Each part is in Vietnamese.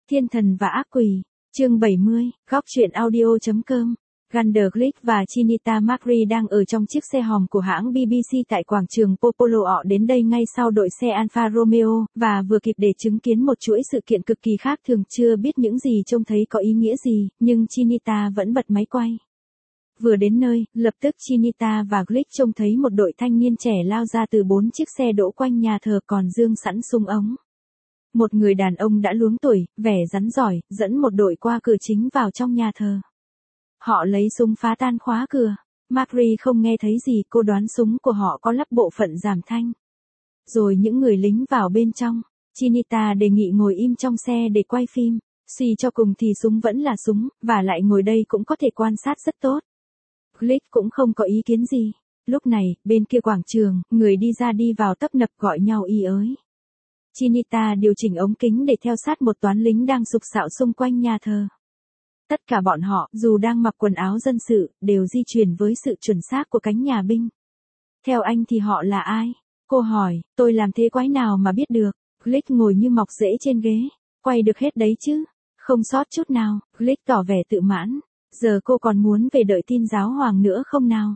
Thiên thần và ác quỷ, chương 70, góc truyện audio.com. Gunderglick và Chinita Macri đang ở trong chiếc xe hòm của hãng BBC tại quảng trường Popolo. Họ đến đây ngay sau đội xe Alfa Romeo, và vừa kịp để chứng kiến một chuỗi sự kiện cực kỳ khác thường. Chưa biết những gì trông thấy có ý nghĩa gì, nhưng Chinita vẫn bật máy quay. Vừa đến nơi, lập tức Chinita và Glick trông thấy một đội thanh niên trẻ lao ra từ 4 chiếc xe đỗ quanh nhà thờ còn dương sẵn súng ống. Một người đàn ông đã luống tuổi, vẻ rắn giỏi, dẫn một đội qua cửa chính vào trong nhà thờ. Họ lấy súng phá tan khóa cửa. Macri không nghe thấy gì, cô đoán súng của họ có lắp bộ phận giảm thanh. Rồi những người lính vào bên trong. Chinita đề nghị ngồi im trong xe để quay phim. Suy cho cùng thì súng vẫn là súng, và lại ngồi đây cũng có thể quan sát rất tốt. Glick cũng không có ý kiến gì. Lúc này, bên kia quảng trường, người đi ra đi vào tấp nập gọi nhau y ới. Chinita điều chỉnh ống kính để theo sát một toán lính đang sục sạo xung quanh nhà thờ. Tất cả bọn họ, dù đang mặc quần áo dân sự, đều di chuyển với sự chuẩn xác của cánh nhà binh. Theo anh thì họ là ai? Cô hỏi, tôi làm thế quái nào mà biết được? Glick ngồi như mọc rễ trên ghế. Quay được hết đấy chứ? Không sót chút nào. Glick tỏ vẻ tự mãn. Giờ cô còn muốn về đợi tin giáo hoàng nữa không nào?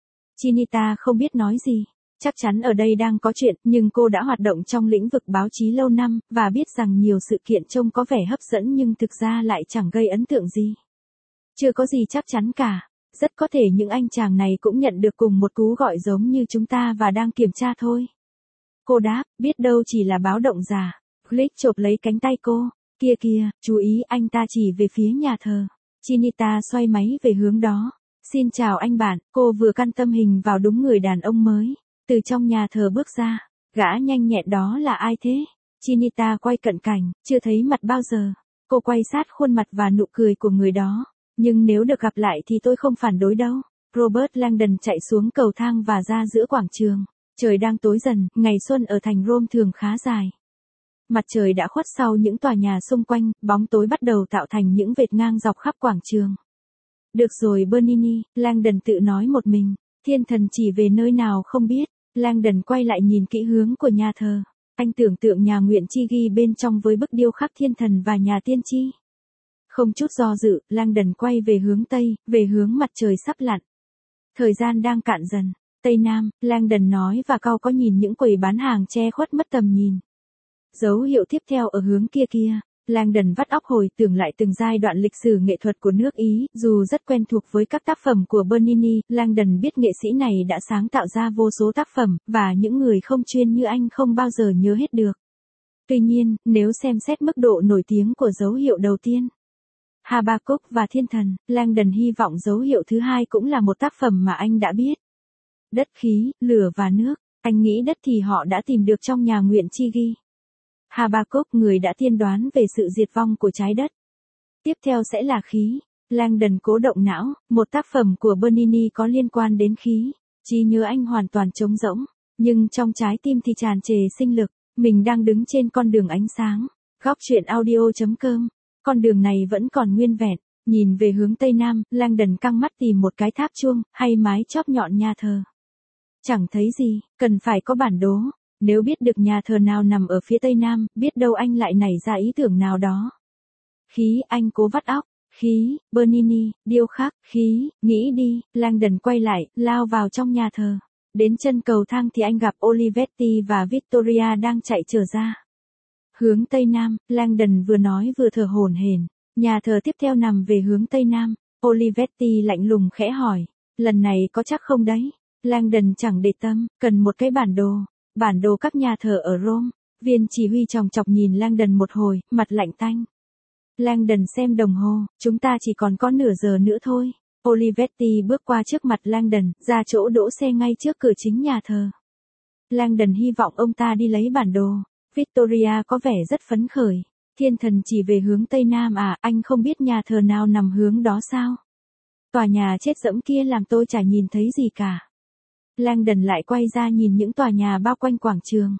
Chinita không biết nói gì. Chắc chắn ở đây đang có chuyện, nhưng cô đã hoạt động trong lĩnh vực báo chí lâu năm, và biết rằng nhiều sự kiện trông có vẻ hấp dẫn nhưng thực ra lại chẳng gây ấn tượng gì. Chưa có gì chắc chắn cả. Rất có thể những anh chàng này cũng nhận được cùng một cú gọi giống như chúng ta và đang kiểm tra thôi. Cô đáp, biết đâu chỉ là báo động giả. Glick chộp lấy cánh tay cô. Kia kìa, chú ý, anh ta chỉ về phía nhà thờ. Chinita xoay máy về hướng đó. Xin chào anh bạn, cô vừa căn tâm hình vào đúng người đàn ông mới. Từ trong nhà thờ bước ra, gã nhanh nhẹn đó là ai thế? Chinita quay cận cảnh, chưa thấy mặt bao giờ. Cô quay sát khuôn mặt và nụ cười của người đó. Nhưng nếu được gặp lại thì tôi không phản đối đâu. Robert Langdon chạy xuống cầu thang và ra giữa quảng trường. Trời đang tối dần, ngày xuân ở thành Rome thường khá dài. Mặt trời đã khuất sau những tòa nhà xung quanh, bóng tối bắt đầu tạo thành những vệt ngang dọc khắp quảng trường. Được rồi Bernini, Langdon tự nói một mình. Thiên thần chỉ về nơi nào không biết. Langdon quay lại nhìn kỹ hướng của nhà thờ. Anh tưởng tượng nhà nguyện chi ghi bên trong với bức điêu khắc thiên thần và nhà tiên tri. Không chút do dự, Langdon quay về hướng Tây, về hướng mặt trời sắp lặn. Thời gian đang cạn dần. Tây Nam, Langdon nói và cau có nhìn những quầy bán hàng che khuất mất tầm nhìn. Dấu hiệu tiếp theo ở hướng kia kia. Langdon vắt óc hồi tưởng lại từng giai đoạn lịch sử nghệ thuật của nước Ý, dù rất quen thuộc với các tác phẩm của Bernini, Langdon biết nghệ sĩ này đã sáng tạo ra vô số tác phẩm, và những người không chuyên như anh không bao giờ nhớ hết được. Tuy nhiên, nếu xem xét mức độ nổi tiếng của dấu hiệu đầu tiên, Habakkuk và Thiên thần, Langdon hy vọng dấu hiệu thứ hai cũng là một tác phẩm mà anh đã biết. Đất khí, lửa và nước, anh nghĩ đất thì họ đã tìm được trong nhà nguyện chi ghi. Habakkuk, người đã tiên đoán về sự diệt vong của trái đất. Tiếp theo sẽ là khí. Langdon cố động não, một tác phẩm của Bernini có liên quan đến khí. Trí nhớ anh hoàn toàn trống rỗng, nhưng trong trái tim thì tràn trề sinh lực. Mình đang đứng trên con đường ánh sáng. Góc truyện audio.com. Con đường này vẫn còn nguyên vẹn. Nhìn về hướng Tây Nam, Langdon căng mắt tìm một cái tháp chuông, hay mái chóp nhọn nhà thờ. Chẳng thấy gì, cần phải có bản đồ. Nếu biết được nhà thờ nào nằm ở phía Tây Nam, biết đâu anh lại nảy ra ý tưởng nào đó. Khí, anh cố vắt óc. Khí, Bernini, điêu khắc, khí, nghĩ đi. Langdon quay lại, lao vào trong nhà thờ. Đến chân cầu thang thì anh gặp Olivetti và Vittoria đang chạy trở ra. Hướng Tây Nam, Langdon vừa nói vừa thở hổn hển. Nhà thờ tiếp theo nằm về hướng Tây Nam. Olivetti lạnh lùng khẽ hỏi. Lần này có chắc không đấy? Langdon chẳng để tâm, cần một cái bản đồ. Bản đồ các nhà thờ ở Rome. Viên chỉ huy chòng chọc nhìn Langdon một hồi, mặt lạnh tanh. Langdon xem đồng hồ, chúng ta chỉ còn có nửa giờ nữa thôi. Olivetti bước qua trước mặt Langdon, ra chỗ đỗ xe ngay trước cửa chính nhà thờ. Langdon hy vọng ông ta đi lấy bản đồ. Victoria có vẻ rất phấn khởi. Thiên thần chỉ về hướng Tây Nam à, anh không biết nhà thờ nào nằm hướng đó sao? Tòa nhà chết dẫm kia làm tôi chả nhìn thấy gì cả. Langdon lại quay ra nhìn những tòa nhà bao quanh quảng trường.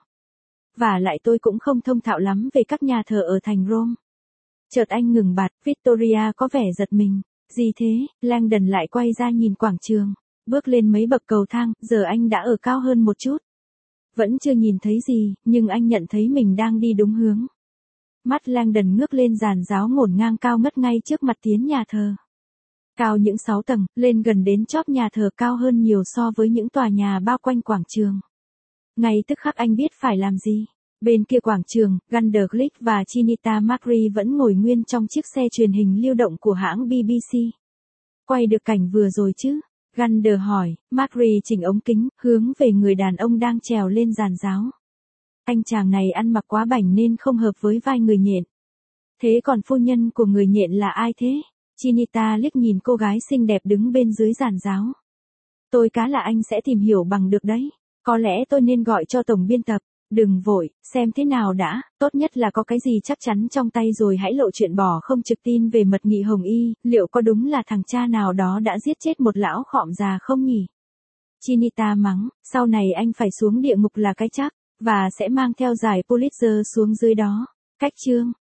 Và lại tôi cũng không thông thạo lắm về các nhà thờ ở thành Rome. Chợt anh ngừng bặt, Victoria có vẻ giật mình. Gì thế? Langdon lại quay ra nhìn quảng trường. Bước lên mấy bậc cầu thang, giờ anh đã ở cao hơn một chút. Vẫn chưa nhìn thấy gì, nhưng anh nhận thấy mình đang đi đúng hướng. Mắt Langdon ngước lên giàn giáo ngổn ngang cao ngất ngay trước mặt tiến nhà thờ. Cao những 6 tầng, lên gần đến chóp nhà thờ, cao hơn nhiều so với những tòa nhà bao quanh quảng trường. Ngay tức khắc anh biết phải làm gì. Bên kia quảng trường, Gunderglick và Chinita Macri vẫn ngồi nguyên trong chiếc xe truyền hình lưu động của hãng BBC. Quay được cảnh vừa rồi chứ? Gunder hỏi. Macri chỉnh ống kính, hướng về người đàn ông đang trèo lên giàn giáo. Anh chàng này ăn mặc quá bảnh nên không hợp với vai người nhện. Thế còn phu nhân của người nhện là ai thế? Chinita liếc nhìn cô gái xinh đẹp đứng bên dưới giàn giáo. Tôi cá là anh sẽ tìm hiểu bằng được đấy. Có lẽ tôi nên gọi cho tổng biên tập. Đừng vội, xem thế nào đã, tốt nhất là có cái gì chắc chắn trong tay rồi hãy lộ chuyện bỏ không trực tin về mật nghị Hồng Y, liệu có đúng là thằng cha nào đó đã giết chết một lão khọm già không nhỉ? Chinita mắng, sau này anh phải xuống địa ngục là cái chắc, và sẽ mang theo giải Pulitzer xuống dưới đó. Cách chương